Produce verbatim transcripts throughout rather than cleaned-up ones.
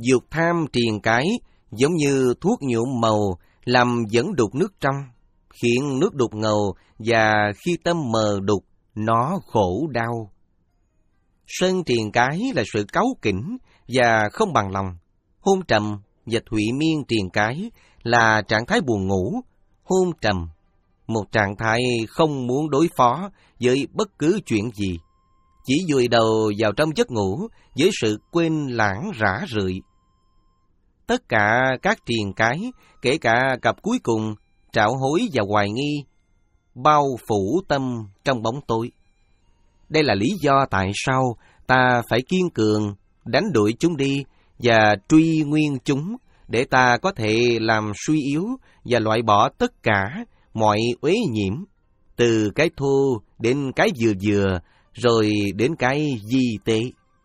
Dục tham triền cái giống như thuốc nhuộm màu làm dẫn đục nước trong, khiến nước đục ngầu và khi tâm mờ đục, nó khổ đau. Sân triền cái là sự cáu kỉnh và không bằng lòng. Hôn trầm và thụy miên triền cái là trạng thái buồn ngủ. Hôn trầm, một trạng thái không muốn đối phó với bất cứ chuyện gì, chỉ vùi đầu vào trong giấc ngủ với sự quên lãng rã rượi. Tất cả các triền cái, kể cả cặp cuối cùng, trạo hối và hoài nghi, bao phủ tâm trong bóng tối. Đây là lý do tại sao ta phải kiên cường, đánh đuổi chúng đi và truy nguyên chúng, để ta có thể làm suy yếu và loại bỏ tất cả mọi uế nhiễm, từ cái thô đến cái vừa vừa, rồi đến cái di tế.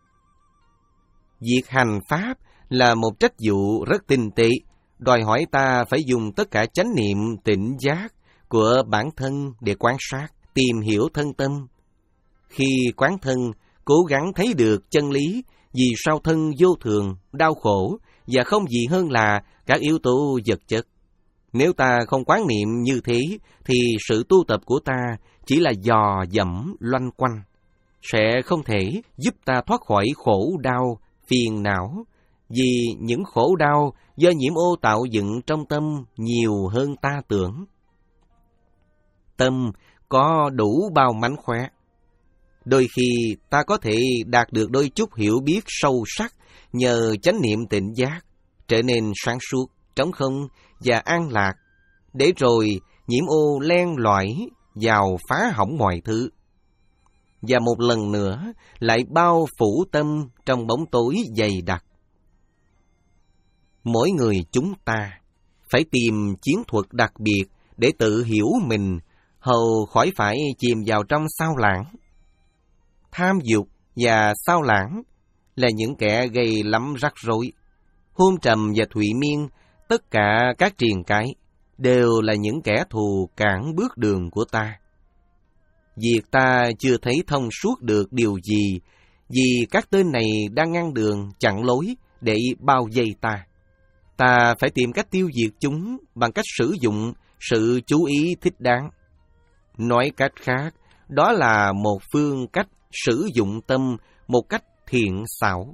Việc hành pháp là một trách vụ rất tinh tế, đòi hỏi ta phải dùng tất cả chánh niệm tỉnh giác của bản thân để quan sát, tìm hiểu thân tâm. Khi quán thân, cố gắng thấy được chân lý, vì sao thân vô thường, đau khổ, và không gì hơn là các yếu tố vật chất. Nếu ta không quán niệm như thế, thì sự tu tập của ta chỉ là dò dẫm loanh quanh, sẽ không thể giúp ta thoát khỏi khổ đau, phiền não, vì những khổ đau do nhiễm ô tạo dựng trong tâm nhiều hơn ta tưởng. Tâm có đủ bao mánh khóe. Đôi khi ta có thể đạt được đôi chút hiểu biết sâu sắc nhờ chánh niệm tỉnh giác, trở nên sáng suốt, trống không và an lạc, để rồi nhiễm ô len lỏi vào phá hỏng mọi thứ. Và một lần nữa lại bao phủ tâm trong bóng tối dày đặc. Mỗi người chúng ta phải tìm chiến thuật đặc biệt để tự hiểu mình, hầu khỏi phải chìm vào trong sao lãng. Tham dục và sao lãng là những kẻ gây lắm rắc rối. Hôn trầm và thụy miên, tất cả các triền cái đều là những kẻ thù cản bước đường của ta. Việc ta chưa thấy thông suốt được điều gì, vì các tên này đang ngăn đường, chặn lối để bao vây ta. Ta phải tìm cách tiêu diệt chúng bằng cách sử dụng sự chú ý thích đáng. Nói cách khác, đó là một phương cách sử dụng tâm một cách thiện xảo.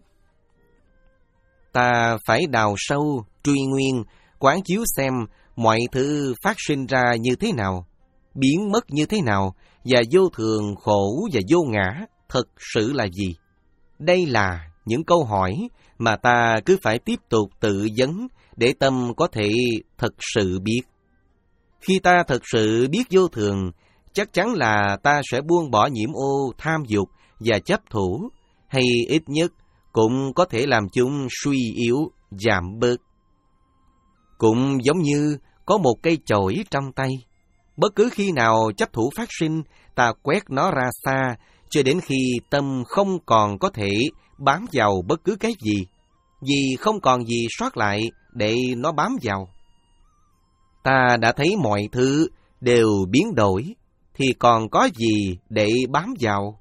Ta phải đào sâu, truy nguyên, quán chiếu xem mọi thứ phát sinh ra như thế nào, biến mất như thế nào, và vô thường, khổ và vô ngã thật sự là gì. Đây là những câu hỏi mà ta cứ phải tiếp tục tự vấn để tâm có thể thật sự biết. Khi ta thật sự biết vô thường, chắc chắn là ta sẽ buông bỏ nhiễm ô tham dục và chấp thủ, hay ít nhất cũng có thể làm chúng suy yếu, giảm bớt. Cũng giống như có một cây chổi trong tay. Bất cứ khi nào chấp thủ phát sinh, ta quét nó ra xa, cho đến khi tâm không còn có thể bám vào bất cứ cái gì, vì không còn gì sót lại để nó bám vào. Ta đã thấy mọi thứ đều biến đổi, thì còn có gì để bám vào?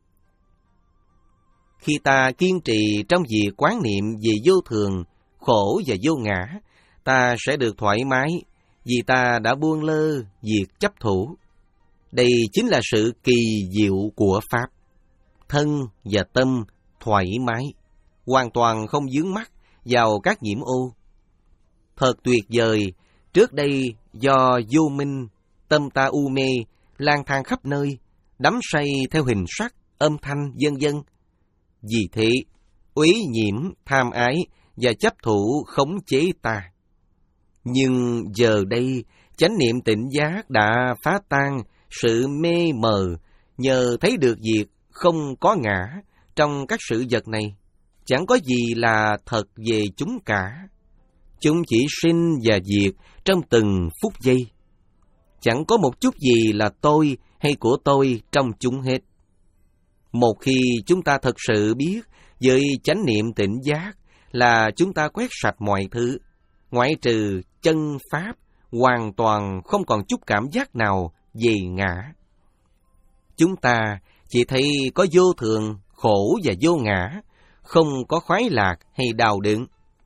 Khi ta kiên trì trong việc quán niệm về vô thường, khổ và vô ngã, ta sẽ được thoải mái, vì ta đã buông lơ việc chấp thủ. Đây chính là sự kỳ diệu của Pháp. Thân và tâm thoải mái, hoàn toàn không vướng mắc vào các nhiễm ô. Thật tuyệt vời, trước đây do vô minh, tâm ta u mê, lang thang khắp nơi, đắm say theo hình sắc, âm thanh, vân vân. Vì thế, uế nhiễm, tham ái và chấp thủ khống chế ta. Nhưng giờ đây, chánh niệm tỉnh giác đã phá tan sự mê mờ, nhờ thấy được việc không có ngã trong các sự vật này. Chẳng có gì là thật về chúng cả. Chúng chỉ sinh và diệt trong từng phút giây. Chẳng có một chút gì là tôi hay của tôi trong chúng hết. Một khi chúng ta thật sự biết với chánh niệm tỉnh giác là chúng ta quét sạch mọi thứ, ngoại trừ chân pháp, hoàn toàn không còn chút cảm giác nào về ngã. Chúng ta chỉ thấy có vô thường, khổ và vô ngã, không có khoái lạc hay đau đớn.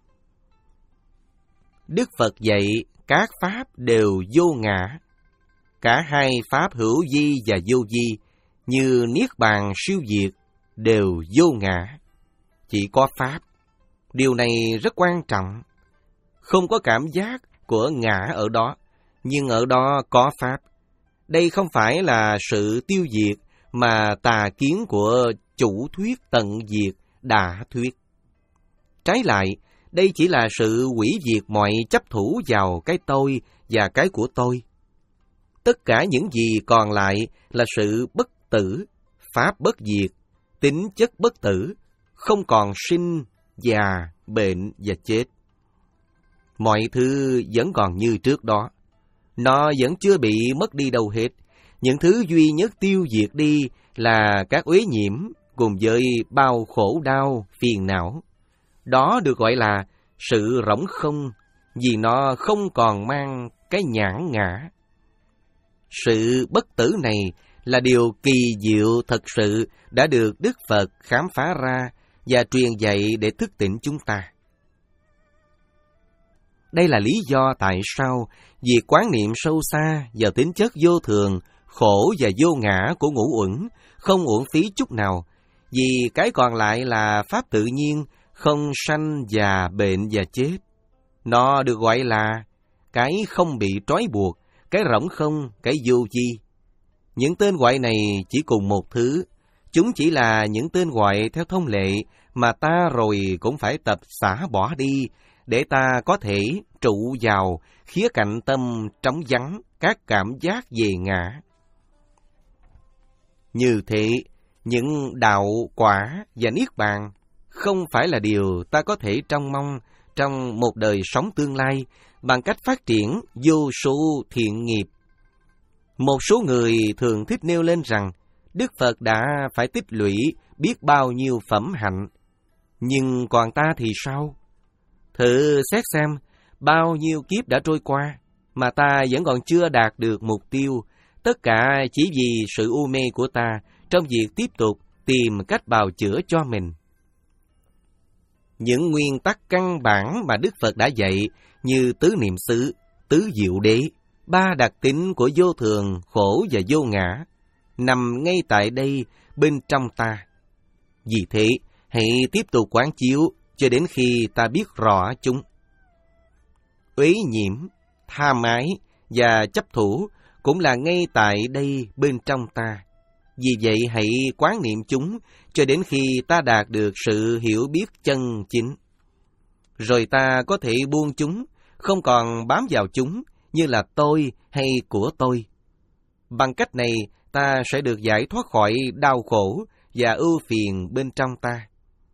Đức Phật dạy các pháp đều vô ngã. Cả hai pháp hữu vi và vô vi, như niết bàn siêu diệt, đều vô ngã. Chỉ có pháp. Điều này rất quan trọng. Không có cảm giác của ngã ở đó, nhưng ở đó có pháp. Đây không phải là sự tiêu diệt mà tà kiến của chủ thuyết tận diệt đã thuyết. Trái lại, đây chỉ là sự hủy diệt mọi chấp thủ vào cái tôi và cái của tôi. Tất cả những gì còn lại là sự bất tử, pháp bất diệt, tính chất bất tử, không còn sinh, già, bệnh và chết. Mọi thứ vẫn còn như trước đó. Nó vẫn chưa bị mất đi đâu hết. Những thứ duy nhất tiêu diệt đi là các uế nhiễm cùng với bao khổ đau, phiền não. Đó được gọi là sự rỗng không, vì nó không còn mang cái nhãn ngã. Sự bất tử này là điều kỳ diệu thật sự đã được Đức Phật khám phá ra và truyền dạy để thức tỉnh chúng ta. Đây là lý do tại sao việc quán niệm sâu xa vào tính chất vô thường, khổ và vô ngã của ngũ uẩn không uổng phí chút nào, vì cái còn lại là pháp tự nhiên, không sanh già bệnh và chết. Nó được gọi là cái không bị trói buộc, cái rỗng không, cái vô vi. Những tên gọi này chỉ cùng một thứ, chúng chỉ là những tên gọi theo thông lệ mà ta rồi cũng phải tập xả bỏ đi, để ta có thể trụ vào khía cạnh tâm trống vắng các cảm giác về ngã. Như thế, những đạo quả và niết bàn không phải là điều ta có thể trông mong trong một đời sống tương lai bằng cách phát triển vô số thiện nghiệp. Một số người thường thích nêu lên rằng Đức Phật đã phải tích lũy biết bao nhiêu phẩm hạnh. Nhưng còn ta thì sao? Thử xét xem, bao nhiêu kiếp đã trôi qua, mà ta vẫn còn chưa đạt được mục tiêu, tất cả chỉ vì sự u mê của ta trong việc tiếp tục tìm cách bào chữa cho mình. Những nguyên tắc căn bản mà Đức Phật đã dạy như tứ niệm xứ, tứ diệu đế, ba đặc tính của vô thường, khổ và vô ngã, nằm ngay tại đây bên trong ta. Vì thế, hãy tiếp tục quán chiếu cho đến khi ta biết rõ chúng. Uế nhiễm, tham ái và chấp thủ cũng là ngay tại đây bên trong ta. Vì vậy hãy quán niệm chúng cho đến khi ta đạt được sự hiểu biết chân chính. Rồi ta có thể buông chúng, không còn bám vào chúng như là tôi hay của tôi. Bằng cách này ta sẽ được giải thoát khỏi đau khổ và ưu phiền bên trong ta.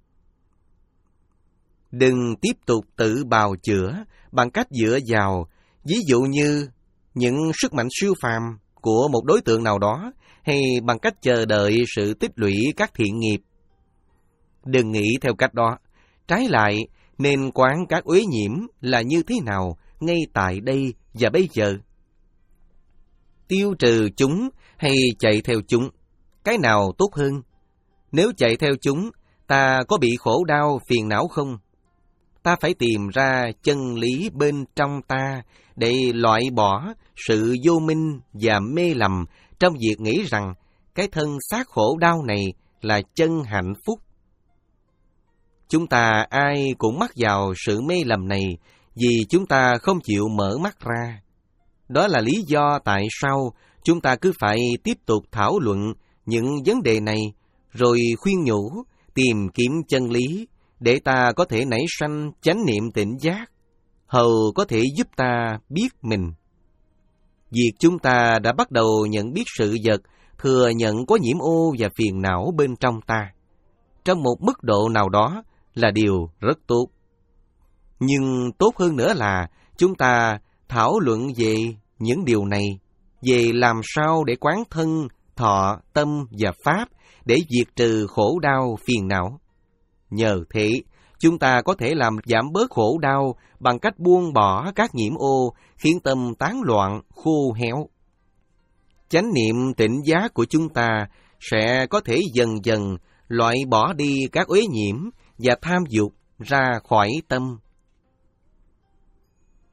Đừng tiếp tục tự bào chữa bằng cách dựa vào, ví dụ như những sức mạnh siêu phàm của một đối tượng nào đó, hay bằng cách chờ đợi sự tích lũy các thiện nghiệp. Đừng nghĩ theo cách đó. Trái lại, nên quán các uế nhiễm là như thế nào ngay tại đây và bây giờ. Tiêu trừ chúng hay chạy theo chúng, cái nào tốt hơn? Nếu chạy theo chúng, ta có bị khổ đau phiền não không? Ta phải tìm ra chân lý bên trong ta để loại bỏ sự vô minh và mê lầm trong việc nghĩ rằng cái thân xác khổ đau này là chân hạnh phúc. Chúng ta ai cũng mắc vào sự mê lầm này vì chúng ta không chịu mở mắt ra. Đó là lý do tại sao chúng ta cứ phải tiếp tục thảo luận những vấn đề này, rồi khuyên nhủ, tìm kiếm chân lý, để ta có thể nảy sanh chánh niệm tỉnh giác, hầu có thể giúp ta biết mình. Việc chúng ta đã bắt đầu nhận biết sự vật, thừa nhận có nhiễm ô và phiền não bên trong ta, trong một mức độ nào đó là điều rất tốt. Nhưng tốt hơn nữa là chúng ta thảo luận về những điều này, về làm sao để quán thân, thọ, tâm và pháp để diệt trừ khổ đau phiền não. Nhờ thế, chúng ta có thể làm giảm bớt khổ đau bằng cách buông bỏ các nhiễm ô khiến tâm tán loạn, khô héo. Chánh niệm tỉnh giác của chúng ta sẽ có thể dần dần loại bỏ đi các uế nhiễm và tham dục ra khỏi tâm.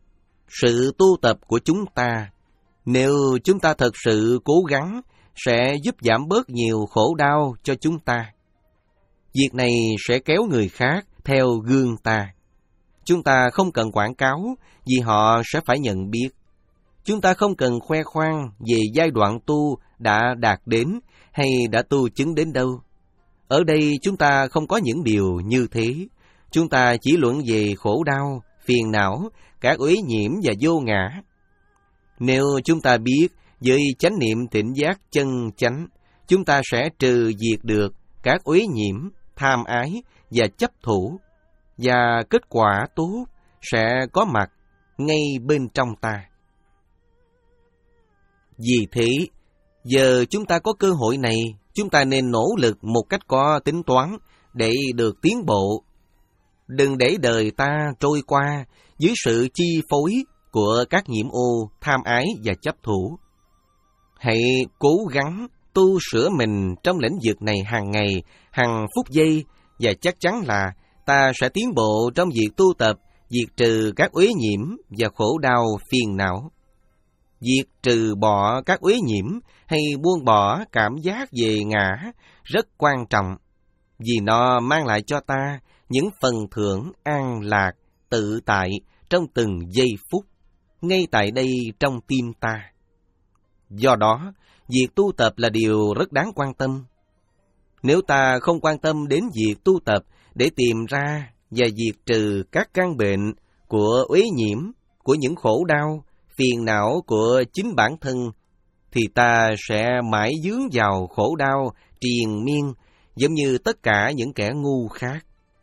Sự tu tập của chúng ta, nếu chúng ta thật sự cố gắng, sẽ giúp giảm bớt nhiều khổ đau cho chúng ta. Việc này sẽ kéo người khác theo gương ta. Chúng ta không cần quảng cáo, vì họ sẽ phải nhận biết. Chúng ta không cần khoe khoang về giai đoạn tu đã đạt đến hay đã tu chứng đến đâu. Ở đây chúng ta không có những điều như thế. Chúng ta chỉ luận về khổ đau, phiền não, các uế nhiễm và vô ngã. Nếu chúng ta biết với chánh niệm tỉnh giác chân chánh, chúng ta sẽ trừ diệt được các uế nhiễm, tham ái và chấp thủ, và kết quả tốt sẽ có mặt ngay bên trong ta. Vì thế, giờ chúng ta có cơ hội này, chúng ta nên nỗ lực một cách có tính toán để được tiến bộ. Đừng để đời ta trôi qua dưới sự chi phối của các nhiễm ô, tham ái và chấp thủ. Hãy cố gắng tu sửa mình trong lĩnh vực này hàng ngày, hàng phút giây, và chắc chắn là ta sẽ tiến bộ trong việc tu tập, diệt trừ các uế nhiễm và khổ đau phiền não. Việc trừ bỏ các uế nhiễm hay buông bỏ cảm giác về ngã rất quan trọng, vì nó mang lại cho ta những phần thưởng an lạc, tự tại trong từng giây phút, ngay tại đây trong tim ta. Do đó, việc tu tập là điều rất đáng quan tâm. Nếu ta không quan tâm đến việc tu tập để tìm ra và diệt trừ các căn bệnh của uế nhiễm, của những khổ đau, phiền não của chính bản thân, thì ta sẽ mãi dướng vào khổ đau triền miên, giống như tất cả những kẻ ngu khác.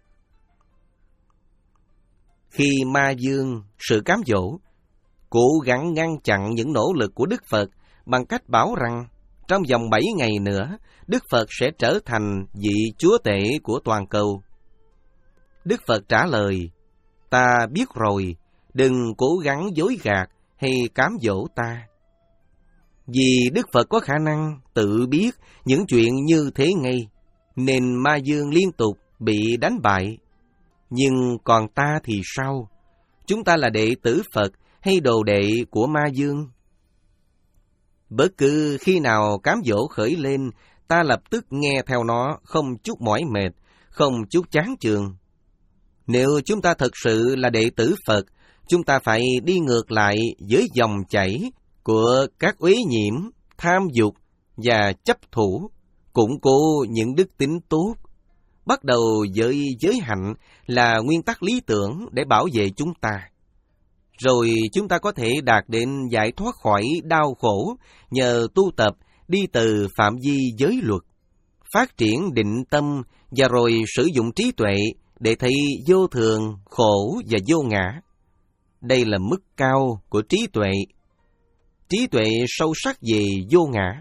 Khi ma dương, sự cám dỗ, cố gắng ngăn chặn những nỗ lực của Đức Phật bằng cách bảo rằng trong vòng bảy ngày nữa, Đức Phật sẽ trở thành vị chúa tể của toàn cầu. Đức Phật trả lời, ta biết rồi, đừng cố gắng dối gạt hay cám dỗ ta. Vì Đức Phật có khả năng tự biết những chuyện như thế ngay, nên ma dương liên tục bị đánh bại. Nhưng còn ta thì sao? Chúng ta là đệ tử Phật hay đồ đệ của ma dương? Bất cứ khi nào cám dỗ khởi lên, ta lập tức nghe theo nó, không chút mỏi mệt, không chút chán chường. Nếu chúng ta thật sự là đệ tử Phật, chúng ta phải đi ngược lại với dòng chảy của các uế nhiễm, tham dục và chấp thủ, củng cố những đức tính tốt. Bắt đầu với giới hạnh là nguyên tắc lý tưởng để bảo vệ chúng ta. Rồi chúng ta có thể đạt đến giải thoát khỏi đau khổ nhờ tu tập đi từ phạm vi giới luật, phát triển định tâm và rồi sử dụng trí tuệ để thấy vô thường, khổ và vô ngã. Đây là mức cao của trí tuệ, trí tuệ sâu sắc về vô ngã.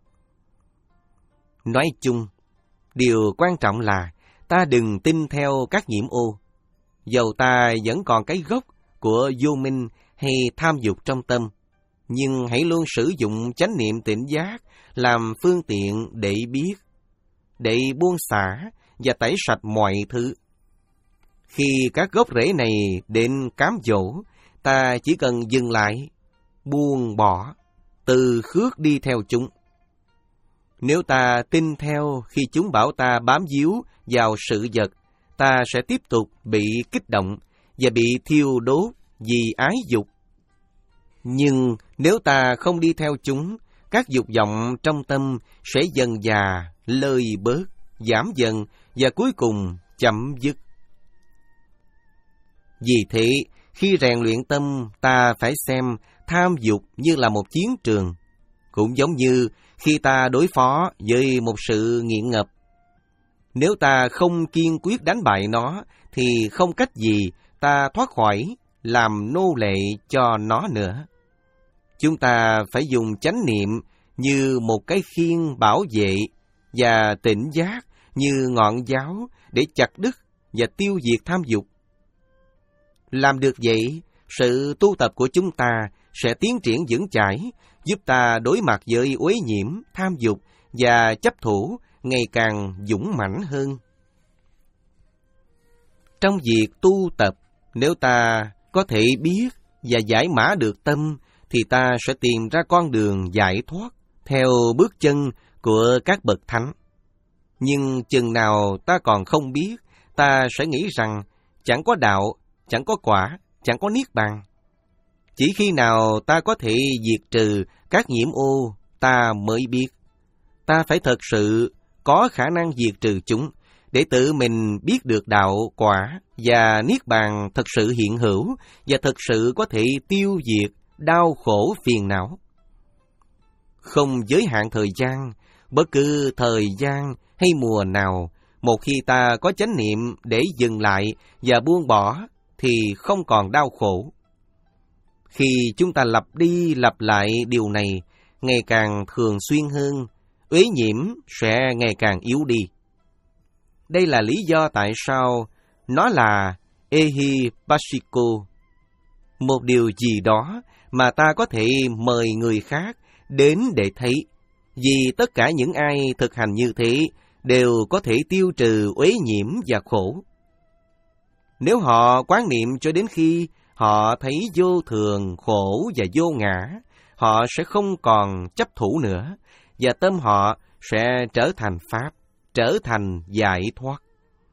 Nói chung, điều quan trọng là ta đừng tin theo các nhiễm ô, dầu ta vẫn còn cái gốc của vô minh hay tham dục trong tâm, nhưng hãy luôn sử dụng chánh niệm tỉnh giác làm phương tiện để biết, để buông xả và tẩy sạch mọi thứ. Khi các gốc rễ này đến cám dỗ, ta chỉ cần dừng lại, buông bỏ, từ khước đi theo chúng. Nếu ta tin theo khi chúng bảo ta bám víu vào sự vật, ta sẽ tiếp tục bị kích động và bị thiêu đốt vì ái dục. Nhưng nếu ta không đi theo chúng, các dục vọng trong tâm sẽ dần dà lơi bớt, giảm dần và cuối cùng chấm dứt. Vì thế, khi rèn luyện tâm, ta phải xem tham dục như là một chiến trường, cũng giống như khi ta đối phó với một sự nghiện ngập. Nếu ta không kiên quyết đánh bại nó, thì không cách gì ta thoát khỏi làm nô lệ cho nó nữa. Chúng ta phải dùng chánh niệm như một cái khiên bảo vệ và tỉnh giác như ngọn giáo để chặt đứt và tiêu diệt tham dục. Làm được vậy, sự tu tập của chúng ta sẽ tiến triển vững chãi, giúp ta đối mặt với uế nhiễm, tham dục và chấp thủ ngày càng dũng mãnh hơn. Trong việc tu tập, nếu ta có thể biết và giải mã được tâm, thì ta sẽ tìm ra con đường giải thoát theo bước chân của các bậc thánh. Nhưng chừng nào ta còn không biết, ta sẽ nghĩ rằng chẳng có đạo, chẳng có quả, chẳng có niết bàn. Chỉ khi nào ta có thể diệt trừ các nhiễm ô, ta mới biết. Ta phải thật sự có khả năng diệt trừ chúng, để tự mình biết được đạo, quả và niết bàn thật sự hiện hữu và thật sự có thể tiêu diệt đau khổ phiền não. Không giới hạn thời gian, bất cứ thời gian hay mùa nào, một khi ta có chánh niệm để dừng lại và buông bỏ, thì không còn đau khổ. Khi chúng ta lặp đi lặp lại điều này, ngày càng thường xuyên hơn, uế nhiễm sẽ ngày càng yếu đi. Đây là lý do tại sao nó là Ehipassiko, một điều gì đó mà ta có thể mời người khác đến để thấy, vì tất cả những ai thực hành như thế đều có thể tiêu trừ uế nhiễm và khổ. Nếu họ quán niệm cho đến khi họ thấy vô thường, khổ và vô ngã, họ sẽ không còn chấp thủ nữa, và tâm họ sẽ trở thành Pháp, trở thành giải thoát.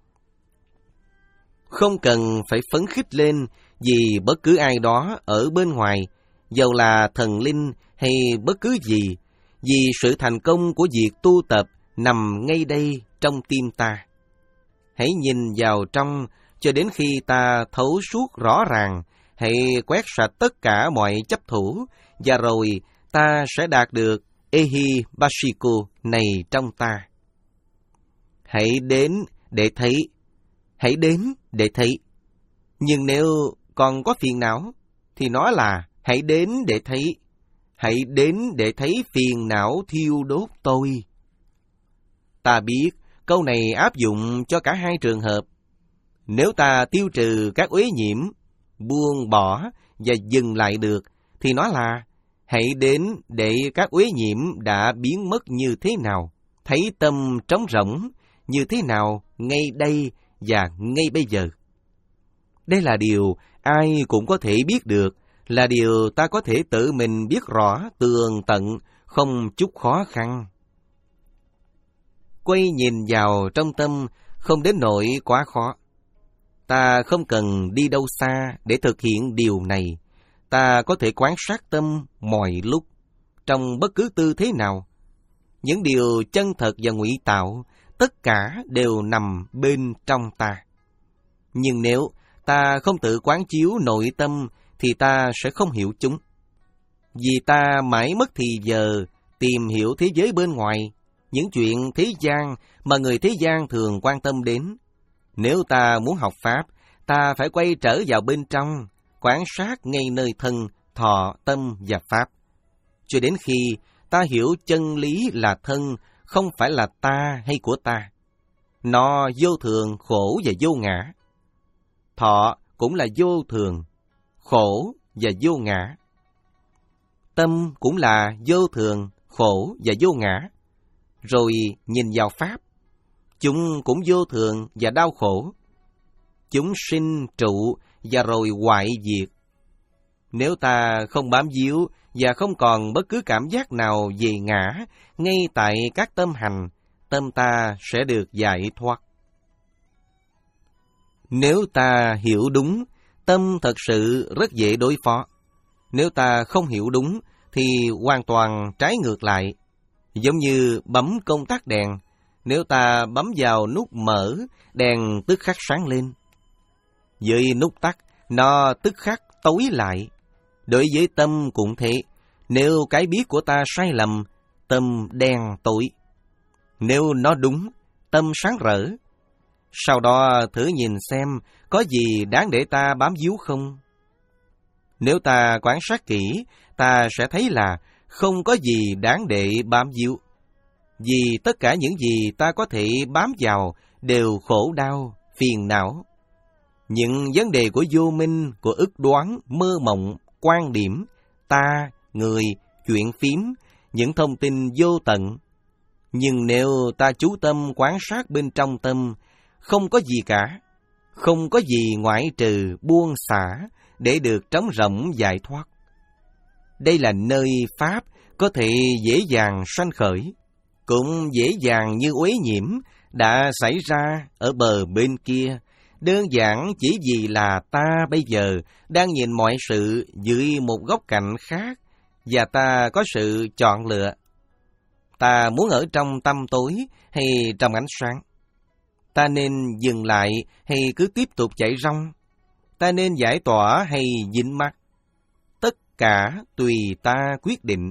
Không cần phải phấn khích lên vì bất cứ ai đó ở bên ngoài, dầu là thần linh hay bất cứ gì, vì sự thành công của việc tu tập nằm ngay đây trong tim ta. Hãy nhìn vào trong cho đến khi ta thấu suốt rõ ràng, hãy quét sạch tất cả mọi chấp thủ, và rồi ta sẽ đạt được Ehipassiko này trong ta. Hãy đến để thấy, hãy đến để thấy. Nhưng nếu còn có phiền não, thì nó là hãy đến để thấy, hãy đến để thấy phiền não thiêu đốt tôi. Ta biết câu này áp dụng cho cả hai trường hợp. Nếu ta tiêu trừ các uế nhiễm, buông bỏ và dừng lại được, thì nó là hãy đến để các uế nhiễm đã biến mất như thế nào, thấy tâm trống rỗng như thế nào ngay đây và ngay bây giờ. Đây là điều ai cũng có thể biết được, là điều ta có thể tự mình biết rõ tường tận, không chút khó khăn. Quay nhìn vào trong tâm không đến nỗi quá khó. Ta không cần đi đâu xa để thực hiện điều này. Ta có thể quan sát tâm mọi lúc, trong bất cứ tư thế nào. Những điều chân thật và ngụy tạo, tất cả đều nằm bên trong ta. Nhưng nếu ta không tự quán chiếu nội tâm, thì ta sẽ không hiểu chúng. Vì ta mãi mất thì giờ tìm hiểu thế giới bên ngoài, những chuyện thế gian mà người thế gian thường quan tâm đến. Nếu ta muốn học Pháp, ta phải quay trở vào bên trong, quan sát ngay nơi thân, thọ, tâm và Pháp, cho đến khi ta hiểu chân lý là thân không phải là ta hay của ta. Nó vô thường, khổ và vô ngã. Thọ cũng là vô thường, khổ và vô ngã. Tâm cũng là vô thường, khổ và vô ngã. Rồi nhìn vào Pháp, chúng cũng vô thường và đau khổ. Chúng sinh trụ và rồi hoại diệt. Nếu ta không bám víu và không còn bất cứ cảm giác nào về ngã ngay tại các tâm hành, tâm ta sẽ được giải thoát. Nếu ta hiểu đúng, tâm thật sự rất dễ đối phó. Nếu ta không hiểu đúng, thì hoàn toàn trái ngược lại. Giống như bấm công tắc đèn, nếu ta bấm vào nút mở, đèn tức khắc sáng lên. Với nút tắt, nó tức khắc tối lại. Đối với tâm cũng thế, nếu cái biết của ta sai lầm, tâm đen tối. Nếu nó đúng, tâm sáng rỡ. Sau đó thử nhìn xem có gì đáng để ta bám víu không. Nếu ta quan sát kỹ, ta sẽ thấy là không có gì đáng để bám víu. Vì tất cả những gì ta có thể bám vào đều khổ đau, phiền não. Những vấn đề của vô minh, của ức đoán, mơ mộng, quan điểm, ta, người, chuyện phím, những thông tin vô tận. Nhưng nếu ta chú tâm quan sát bên trong tâm, không có gì cả, không có gì ngoại trừ buông xả, để được trống rỗng giải thoát. Đây là nơi Pháp có thể dễ dàng sanh khởi, cũng dễ dàng như uế nhiễm đã xảy ra ở bờ bên kia, đơn giản chỉ vì là ta bây giờ đang nhìn mọi sự dưới một góc cạnh khác, và ta có sự chọn lựa. Ta muốn ở trong tăm tối hay trong ánh sáng? Ta nên dừng lại hay cứ tiếp tục chạy rong? Ta nên giải tỏa hay dính mắc? Tất cả tùy ta quyết định.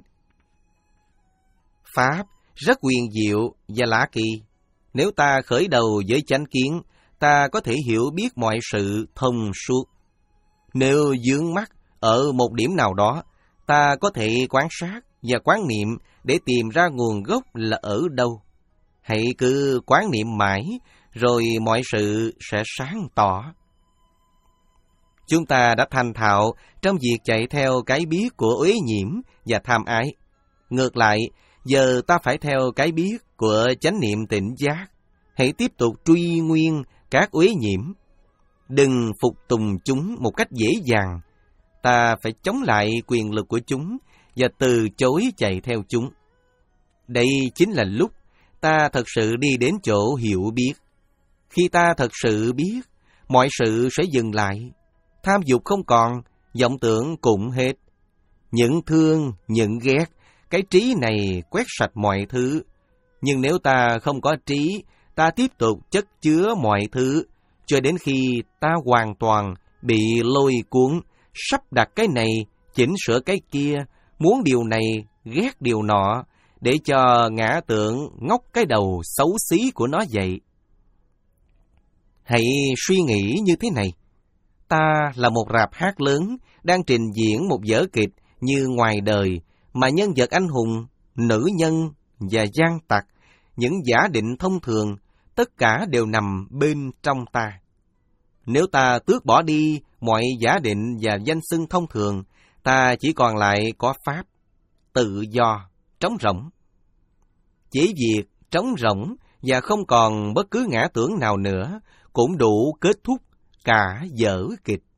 Pháp rất huyền diệu và lạ kỳ. Nếu ta khởi đầu với chánh kiến, ta có thể hiểu biết mọi sự thông suốt. Nếu vướng mắc ở một điểm nào đó, ta có thể quan sát và quán niệm để tìm ra nguồn gốc là ở đâu. Hãy cứ quán niệm mãi, rồi mọi sự sẽ sáng tỏ. Chúng ta đã thành thạo trong việc chạy theo cái biết của uế nhiễm và tham ái. Ngược lại, giờ ta phải theo cái biết của chánh niệm tỉnh giác. Hãy tiếp tục truy nguyên các uế nhiễm. Đừng phục tùng chúng một cách dễ dàng. Ta phải chống lại quyền lực của chúng và từ chối chạy theo chúng. Đây chính là lúc ta thật sự đi đến chỗ hiểu biết. Khi ta thật sự biết, mọi sự sẽ dừng lại. Tham dục không còn, vọng tưởng cũng hết. Những thương, những ghét, cái trí này quét sạch mọi thứ. Nhưng nếu ta không có trí, ta tiếp tục chất chứa mọi thứ, cho đến khi ta hoàn toàn bị lôi cuốn, sắp đặt cái này, chỉnh sửa cái kia, muốn điều này, ghét điều nọ, để cho ngã tượng ngóc cái đầu xấu xí của nó dậy. Hãy suy nghĩ như thế này. Ta là một rạp hát lớn đang trình diễn một vở kịch như ngoài đời, mà nhân vật anh hùng, nữ nhân và gian tặc, những giả định thông thường, tất cả đều nằm bên trong ta. Nếu ta tước bỏ đi mọi giả định và danh xưng thông thường, ta chỉ còn lại có Pháp, tự do, trống rỗng. Chỉ việc trống rỗng và không còn bất cứ ngã tưởng nào nữa cũng đủ kết thúc cả vở kịch.